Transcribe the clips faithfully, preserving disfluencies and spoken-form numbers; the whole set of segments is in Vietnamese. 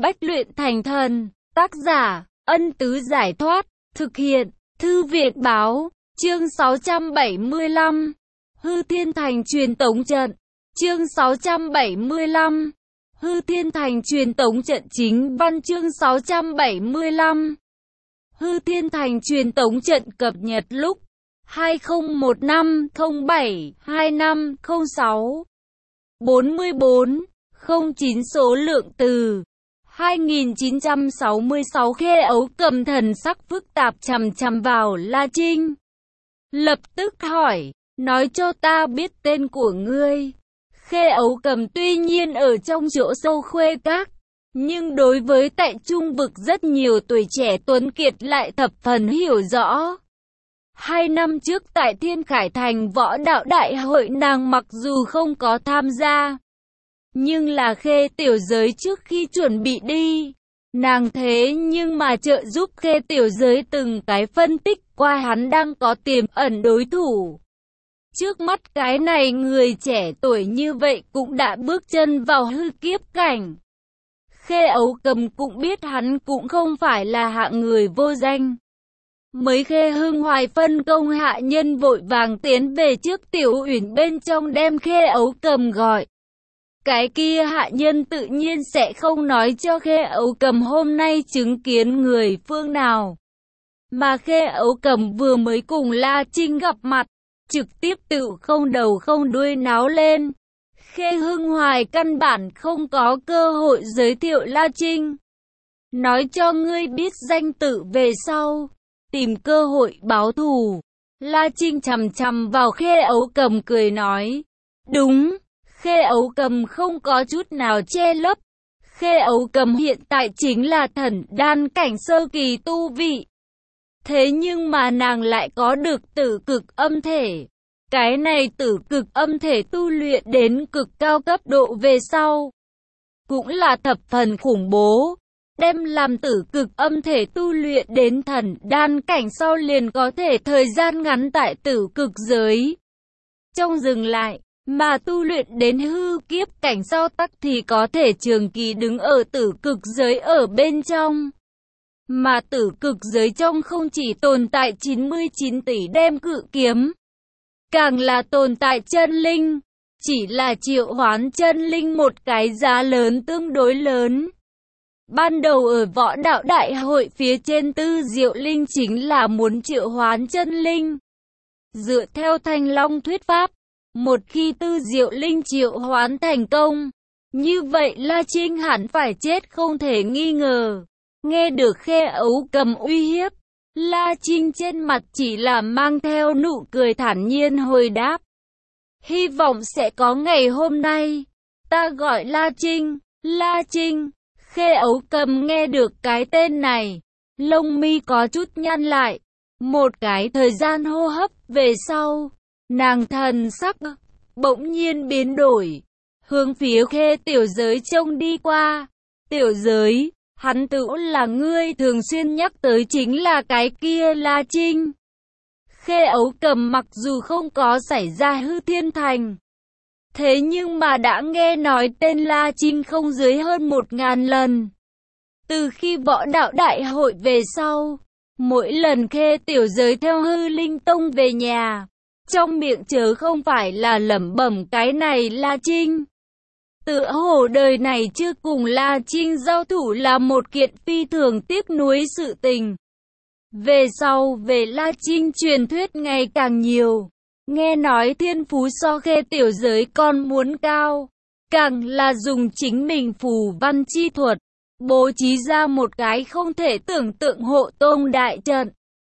Bách luyện thành thần. Tác giả, Ân Tứ Giải Thoát. Thực hiện, Thư Việt Báo. Chương sáu trăm bảy mươi lăm. Hư Thiên Thành truyền tống trận. Chương sáu trăm bảy mươi lăm. Hư Thiên Thành truyền tống trận. Chính văn chương sáu trăm bảy mươi lăm. Hư Thiên Thành truyền tống trận cập nhật lúc hai không một năm không bảy hai năm không sáu. bốn mươi bốn không chín số lượng từ hai nghìn chín trăm sáu mươi sáu. Khê Ấu Cầm thần sắc phức tạp chằm chằm vào La Trinh. Lập tức hỏi, nói cho ta biết tên của ngươi. Khê Ấu Cầm tuy nhiên ở trong chỗ sâu Khuê Các, nhưng đối với tại trung vực rất nhiều tuổi trẻ tuấn kiệt lại thập phần hiểu rõ. Hai năm trước tại Thiên Khải Thành võ đạo đại hội nàng mặc dù không có tham gia, nhưng là Khê Tiểu Giới trước khi chuẩn bị đi, nàng thế nhưng mà trợ giúp Khê Tiểu Giới từng cái phân tích qua hắn đang có tiềm ẩn đối thủ. Trước mắt cái này người trẻ tuổi như vậy cũng đã bước chân vào hư kiếp cảnh. Khê Ấu Cầm cũng biết hắn cũng không phải là hạng người vô danh. Mấy Khê Hưng Hoài phân công hạ nhân vội vàng tiến về trước Tiểu Uyển bên trong đem Khê Ấu Cầm gọi. Cái kia hạ nhân tự nhiên sẽ không nói cho Khê Ấu Cầm hôm nay chứng kiến người phương nào. Mà Khê Ấu Cầm vừa mới cùng La Trinh gặp mặt, trực tiếp tự không đầu không đuôi náo lên. Khê Hưng Hoài căn bản không có cơ hội giới thiệu La Trinh. Nói cho ngươi biết danh tự về sau, tìm cơ hội báo thù. La Trinh chằm chằm vào Khê Ấu Cầm cười nói. Đúng, Khê Ấu Cầm không có chút nào che lấp. Khê Ấu Cầm hiện tại chính là thần đan cảnh sơ kỳ tu vị. Thế nhưng mà nàng lại có được tử cực âm thể. Cái này tử cực âm thể tu luyện đến cực cao cấp độ về sau, cũng là thập phần khủng bố. Đem làm tử cực âm thể tu luyện đến thần đan cảnh sau liền có thể thời gian ngắn tại tử cực giới trong dừng lại, mà tu luyện đến hư kiếp cảnh sau tắc thì có thể trường kỳ đứng ở tử cực giới ở bên trong. Mà tử cực giới trong không chỉ tồn tại chín mươi chín tỷ đem cự kiếm, càng là tồn tại chân linh, chỉ là triệu hoán chân linh một cái giá lớn tương đối lớn. Ban đầu ở võ đạo đại hội phía trên Tư Diệu Linh chính là muốn triệu hoán chân linh. Dựa theo Thanh Long thuyết pháp, một khi Tư Diệu Linh triệu hoán thành công, như vậy La Trinh hẳn phải chết không thể nghi ngờ. Nghe được Khê Ấu Cầm uy hiếp, La Trinh trên mặt chỉ là mang theo nụ cười thản nhiên hồi đáp. Hy vọng sẽ có ngày hôm nay. Ta gọi La Trinh, La Trinh. Khê Ấu Cầm nghe được cái tên này, lông mi có chút nhăn lại. Một cái thời gian hô hấp về sau, nàng thần sắc bỗng nhiên biến đổi, hướng phía Khê Tiểu Giới trông đi qua. Tiểu Giới, hắn tự là ngươi thường xuyên nhắc tới chính là cái kia La Trinh. Khê Ấu Cầm mặc dù không có xảy ra hư thiên thành, thế nhưng mà đã nghe nói tên La Trinh không dưới hơn một ngàn lần. Từ khi võ đạo đại hội về sau, mỗi lần Khê Tiểu Giới theo hư linh tông về nhà, trong miệng chớ không phải là lẩm bẩm cái này La Trinh. Tựa hồ đời này chưa cùng La Trinh giao thủ là một kiện phi thường tiếc nuối sự tình. Về sau về La Trinh truyền thuyết ngày càng nhiều. Nghe nói thiên phú so Khê Tiểu Giới còn muốn cao. Càng là dùng chính mình phù văn chi thuật, bố trí ra một cái không thể tưởng tượng hộ tông đại trận.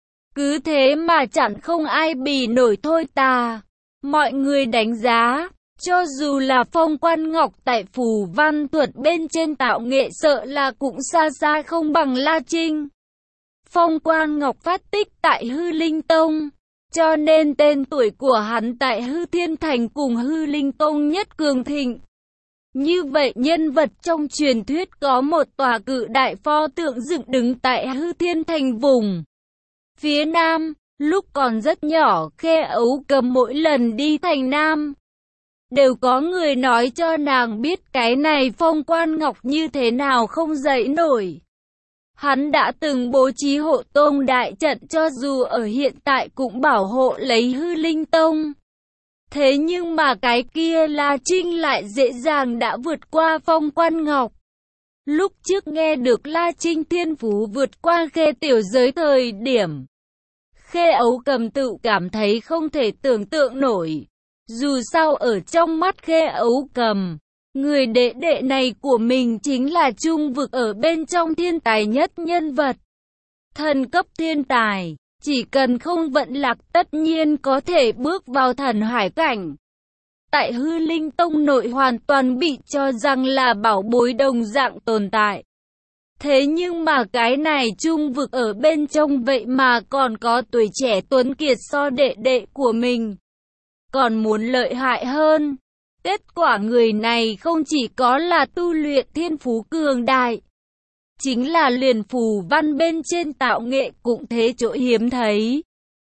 Cứ thế mà chẳng không ai bì nổi thôi tà. Mọi người đánh giá, cho dù là Phong Quan Ngọc tại phù văn thuật bên trên tạo nghệ sợ là cũng xa xa không bằng La Trinh. Phong Quan Ngọc phát tích tại hư linh tông, cho nên tên tuổi của hắn tại hư thiên thành cùng hư linh tông nhất cường thịnh. Như vậy nhân vật trong truyền thuyết có một tòa cự đại pho tượng dựng đứng tại hư thiên thành vùng phía nam. Lúc còn rất nhỏ, Khê Ấu Cầm mỗi lần đi thành Nam, đều có người nói cho nàng biết cái này Phong Quan Ngọc như thế nào không dậy nổi. Hắn đã từng bố trí hộ tông đại trận cho dù ở hiện tại cũng bảo hộ lấy Hư Linh Tông. Thế nhưng mà cái kia La Trinh lại dễ dàng đã vượt qua Phong Quan Ngọc. Lúc trước nghe được La Trinh thiên phú vượt qua Khê tiểu giới thời điểm, Khê Ấu Cầm tự cảm thấy không thể tưởng tượng nổi. Dù sao ở trong mắt Khê Ấu Cầm, người đệ đệ này của mình chính là trung vực ở bên trong thiên tài nhất nhân vật. Thần cấp thiên tài, chỉ cần không vận lạc tất nhiên có thể bước vào thần hải cảnh. Tại Hư Linh Tông nội hoàn toàn bị cho rằng là bảo bối đồng dạng tồn tại. Thế nhưng mà cái này trung vực ở bên trong vậy mà còn có tuổi trẻ tuấn kiệt so đệ đệ của mình. Còn muốn lợi hại hơn. Kết quả người này không chỉ có là tu luyện thiên phú cường đại, chính là liền phù văn bên trên tạo nghệ cũng thế chỗ hiếm thấy.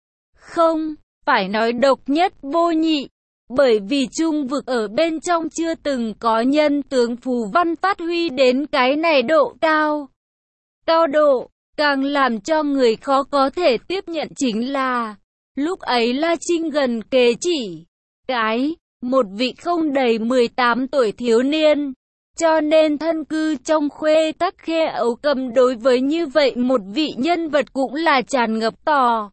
Không, phải nói độc nhất vô nhị, bởi vì trung vực ở bên trong chưa từng có nhân tướng phù văn phát huy đến cái này độ cao. Cao độ, càng làm cho người khó có thể tiếp nhận chính là, lúc ấy La Trinh gần kề chỉ, cái, một vị không đầy mười tám tuổi thiếu niên. Cho nên thân cư trong khuê các Khê Ấu Cầm đối với như vậy một vị nhân vật cũng là tràn ngập tò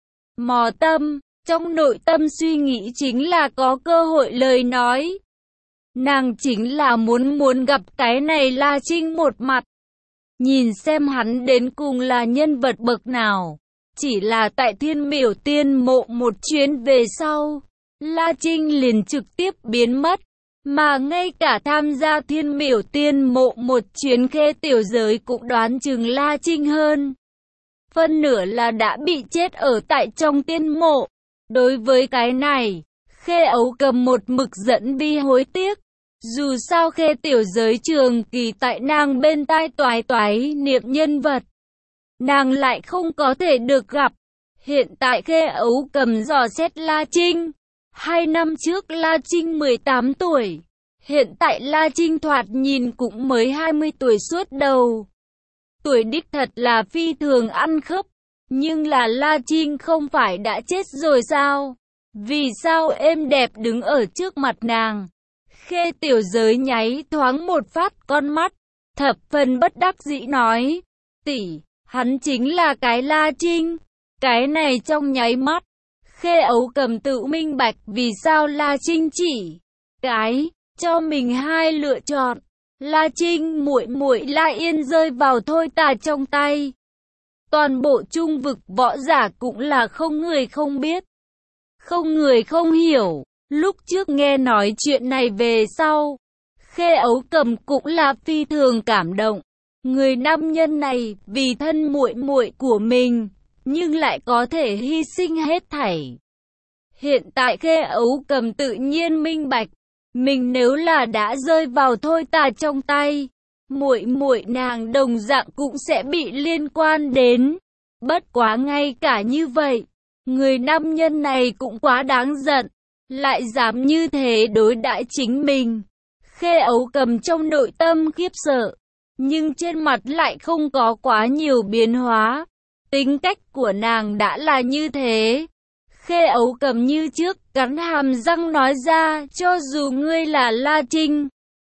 mò tâm. Trong nội tâm suy nghĩ chính là có cơ hội lời nói. Nàng chính là muốn muốn gặp cái này La Trinh một mặt. Nhìn xem hắn đến cùng là nhân vật bậc nào. Chỉ là tại Thiên Miểu Tiên Mộ một chuyến về sau, La Trinh liền trực tiếp biến mất. Mà ngay cả tham gia Thiên Miểu Tiên Mộ một chuyến Khê tiểu giới cũng đoán chừng La Trinh hơn. Phân nửa là đã bị chết ở tại trong tiên mộ. Đối với cái này, Khê Ấu Cầm một mực giận bi hối tiếc. Dù sao Khê tiểu giới trường kỳ tại nàng bên tai toái toái niệm nhân vật, nàng lại không có thể được gặp. Hiện tại Khê Ấu Cầm dò xét La Trinh. Hai năm trước La Trinh mười tám tuổi. Hiện tại La Trinh thoạt nhìn cũng mới hai mươi tuổi suốt đầu. Tuổi đích thật là phi thường ăn khớp. Nhưng là La Trinh không phải đã chết rồi sao? Vì sao êm đẹp đứng ở trước mặt nàng? Khê tiểu giới nháy thoáng một phát con mắt. Thập phần bất đắc dĩ nói. Tỷ, hắn chính là cái La Trinh. Cái này trong nháy mắt. Khê Ấu Cầm tự minh bạch vì sao La Trinh chỉ cái cho mình hai lựa chọn. La Trinh muội muội La Yên rơi vào thôi tà trong tay. Toàn bộ trung vực võ giả cũng là không người không biết, không người không hiểu. Lúc trước nghe nói chuyện này về sau, Khê Ấu Cầm cũng là phi thường cảm động. Người nam nhân này vì thân muội muội của mình, nhưng lại có thể hy sinh hết thảy. Hiện tại Khê Ấu Cầm tự nhiên minh bạch, mình nếu là đã rơi vào thôi tà trong tay, muội muội nàng đồng dạng cũng sẽ bị liên quan đến. Bất quá ngay cả như vậy, người nam nhân này cũng quá đáng giận, lại dám như thế đối đãi chính mình. Khê Ấu Cầm trong nội tâm khiếp sợ, nhưng trên mặt lại không có quá nhiều biến hóa. Tính cách của nàng đã là như thế. Khê Ấu Cầm như trước cắn hàm răng nói ra, cho dù ngươi là La Trinh,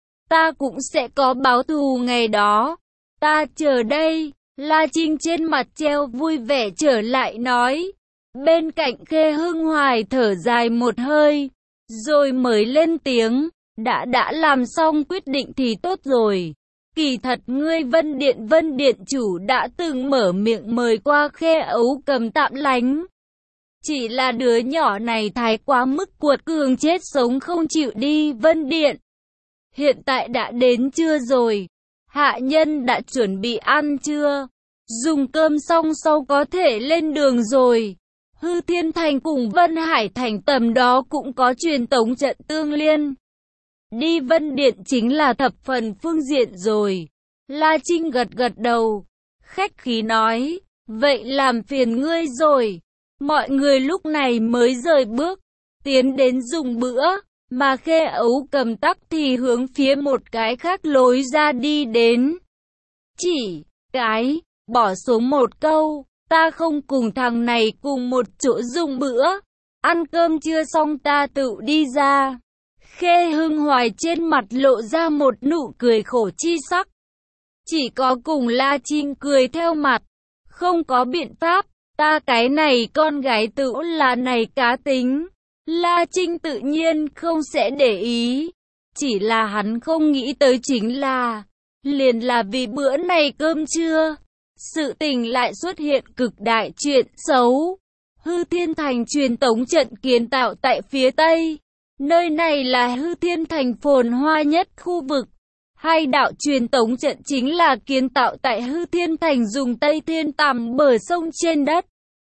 ta cũng sẽ có báo thù ngày đó. Ta chờ đây. La Trinh trên mặt treo vui vẻ trở lại nói. Bên cạnh Khê Hưng Hoài thở dài một hơi, rồi mới lên tiếng. Đã đã làm xong quyết định thì tốt rồi. Kỳ thật ngươi Vân Điện Vân Điện chủ đã từng mở miệng mời qua Khê Ấu Cầm tạm lánh. Chỉ là đứa nhỏ này thái quá mức cuột cường, chết sống không chịu đi Vân Điện. Hiện tại đã đến chưa rồi? Hạ nhân đã chuẩn bị ăn chưa? Dùng cơm xong sau có thể lên đường rồi. Hư Thiên Thành cùng Vân Hải Thành tầm đó cũng có truyền tống trận tương liên. Đi Vân Điện chính là thập phần phương diện rồi. La Trinh gật gật đầu, khách khí nói, vậy làm phiền ngươi rồi. Mọi người lúc này mới rời bước, tiến đến dùng bữa. mà Khê Ấu Cầm tắc thì hướng phía một cái khác lối ra đi đến. Chỉ cái, bỏ xuống một câu, ta không cùng thằng này cùng một chỗ dùng bữa, ăn cơm chưa xong ta tự đi ra. Khê Hưng Hoài trên mặt lộ ra một nụ cười khổ chi sắc. Chỉ có cùng La Trinh cười theo mặt, không có biện pháp, ta cái này con gái tự là này cá tính. La Trinh tự nhiên không sẽ để ý, chỉ là hắn không nghĩ tới chính là, liền là vì bữa này cơm trưa, sự tình lại xuất hiện cực đại chuyện xấu. Hư Thiên Thành truyền tống trận kiến tạo tại phía Tây, nơi này là Hư Thiên Thành phồn hoa nhất khu vực. Hai đạo truyền tống trận chính là kiến tạo tại Hư Thiên Thành dùng Tây Thiên Tàm bờ sông trên đất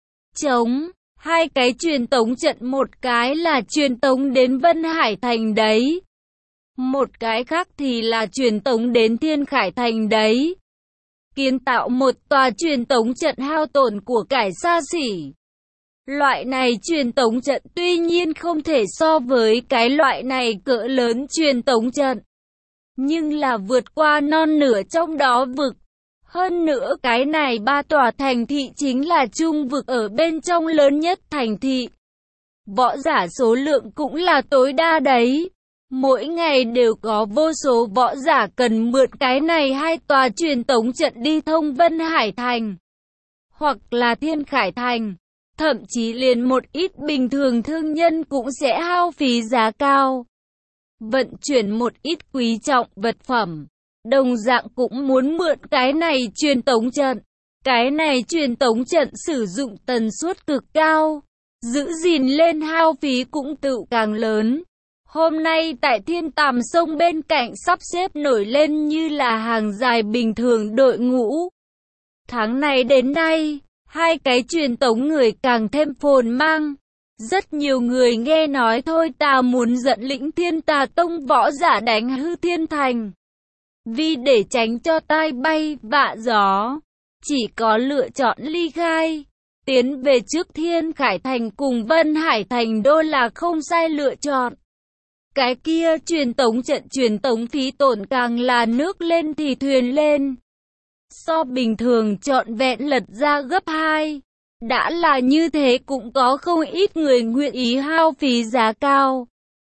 trống. Hai cái truyền tống trận, một cái là truyền tống đến Vân Hải Thành đấy, một cái khác thì là truyền tống đến Thiên Khải Thành đấy. Kiến tạo một tòa truyền tống trận hao tổn của cải xa xỉ. Loại này truyền tống trận tuy nhiên không thể so với cái loại này cỡ lớn truyền tống trận, nhưng là vượt qua non nửa trong đó vực. Hơn nữa cái này ba tòa thành thị chính là trung vực ở bên trong lớn nhất thành thị. Võ giả số lượng cũng là tối đa đấy. Mỗi ngày đều có vô số võ giả cần mượn cái này hai tòa truyền tống trận đi thông Vân Hải Thành, hoặc là Thiên Khải Thành. Thậm chí liền một ít bình thường thương nhân cũng sẽ hao phí giá cao, vận chuyển một ít quý trọng vật phẩm. Đồng dạng cũng muốn mượn cái này truyền tống trận. Cái này truyền tống trận sử dụng tần suất cực cao, giữ gìn lên hao phí cũng tự càng lớn. Hôm nay tại Thiên Tàm sông bên cạnh sắp xếp nổi lên như là hàng dài bình thường đội ngũ. Tháng này đến nay, hai cái truyền tống người càng thêm phồn mang. Rất nhiều người nghe nói thôi ta muốn dẫn lĩnh Thiên Tà Tông võ giả đánh Hư Thiên Thành. Vì để tránh cho tai bay vạ gió, chỉ có lựa chọn ly khai, tiến về trước Thiên Khải Thành cùng Vân Hải Thành đô là không sai lựa chọn. Cái kia truyền tống trận truyền tống phí tổn càng là nước lên thì thuyền lên. So bình thường trọn vẹn lật ra gấp hai. Đã là như thế cũng có không ít người nguyện ý hao phí giá cao.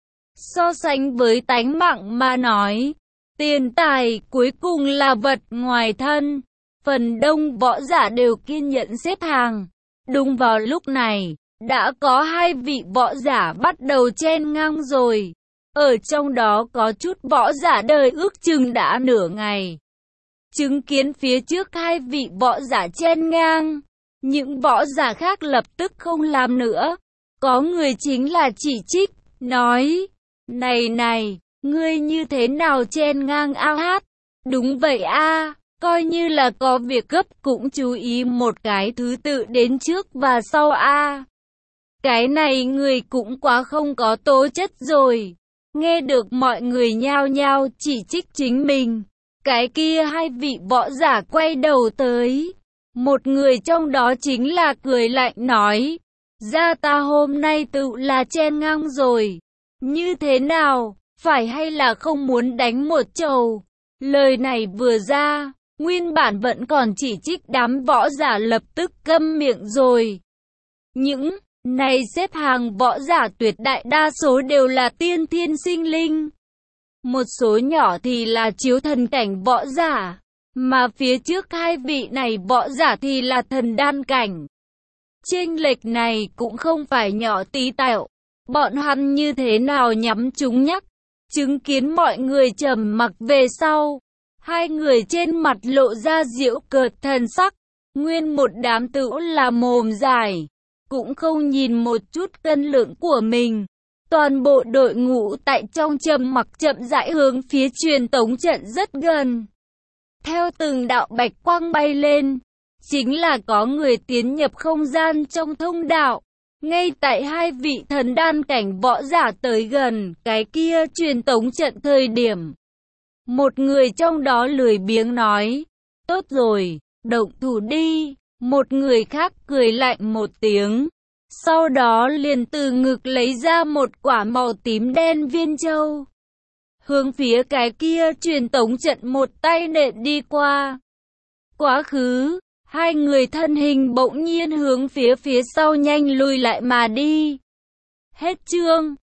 So sánh với tánh mạng mà nói, tiền tài cuối cùng là vật ngoài thân. Phần đông võ giả đều kiên nhẫn xếp hàng. Đúng vào lúc này, đã có hai vị võ giả bắt đầu chen ngang rồi. Ở trong đó có chút võ giả đời ước chừng đã nửa ngày. Chứng kiến phía trước hai vị võ giả chen ngang, những võ giả khác lập tức không làm nữa. Có người chính là chỉ trích, nói, này này, ngươi như thế nào chen ngang ao hát? Đúng vậy a, coi như là có việc gấp cũng chú ý một cái thứ tự đến trước và sau a. Cái này người cũng quá không có tố chất rồi. Nghe được mọi người nhao nhao chỉ trích chính mình. Cái kia hai vị võ giả quay đầu tới. Một người trong đó chính là cười lạnh nói, ra ta hôm nay tự là chen ngang rồi. Như thế nào, phải hay là không muốn đánh một chầu? Lời này vừa ra, nguyên bản vẫn còn chỉ trích đám võ giả lập tức câm miệng rồi. Những này xếp hàng võ giả tuyệt đại đa số đều là tiên thiên sinh linh. Một số nhỏ thì là chiếu thần cảnh võ giả. Mà phía trước hai vị này võ giả thì là thần đan cảnh. Chênh lệch này cũng không phải nhỏ tí tẹo. Bọn hắn như thế nào nhắm chúng nhắc. Chứng kiến mọi người trầm mặc về sau. Hai người trên mặt lộ ra giễu cợt thần sắc. Nguyên một đám tự là mồm dài. Cũng không nhìn một chút cân lượng của mình. Toàn bộ đội ngũ tại trong trầm mặc chậm rãi hướng phía truyền tống trận rất gần. Theo từng đạo bạch quang bay lên, chính là có người tiến nhập không gian trong thông đạo. Ngay tại hai vị thần đan cảnh võ giả tới gần cái kia truyền tống trận thời điểm. Một người trong đó lười biếng nói, tốt rồi, động thủ đi. Một người khác cười lạnh một tiếng. Sau đó liền từ ngực lấy ra một quả màu tím đen viên châu. Hướng phía cái kia truyền tống trận một tay nện đi qua. Quá khứ, hai người thân hình bỗng nhiên hướng phía phía sau nhanh lùi lại mà đi. Hết chương.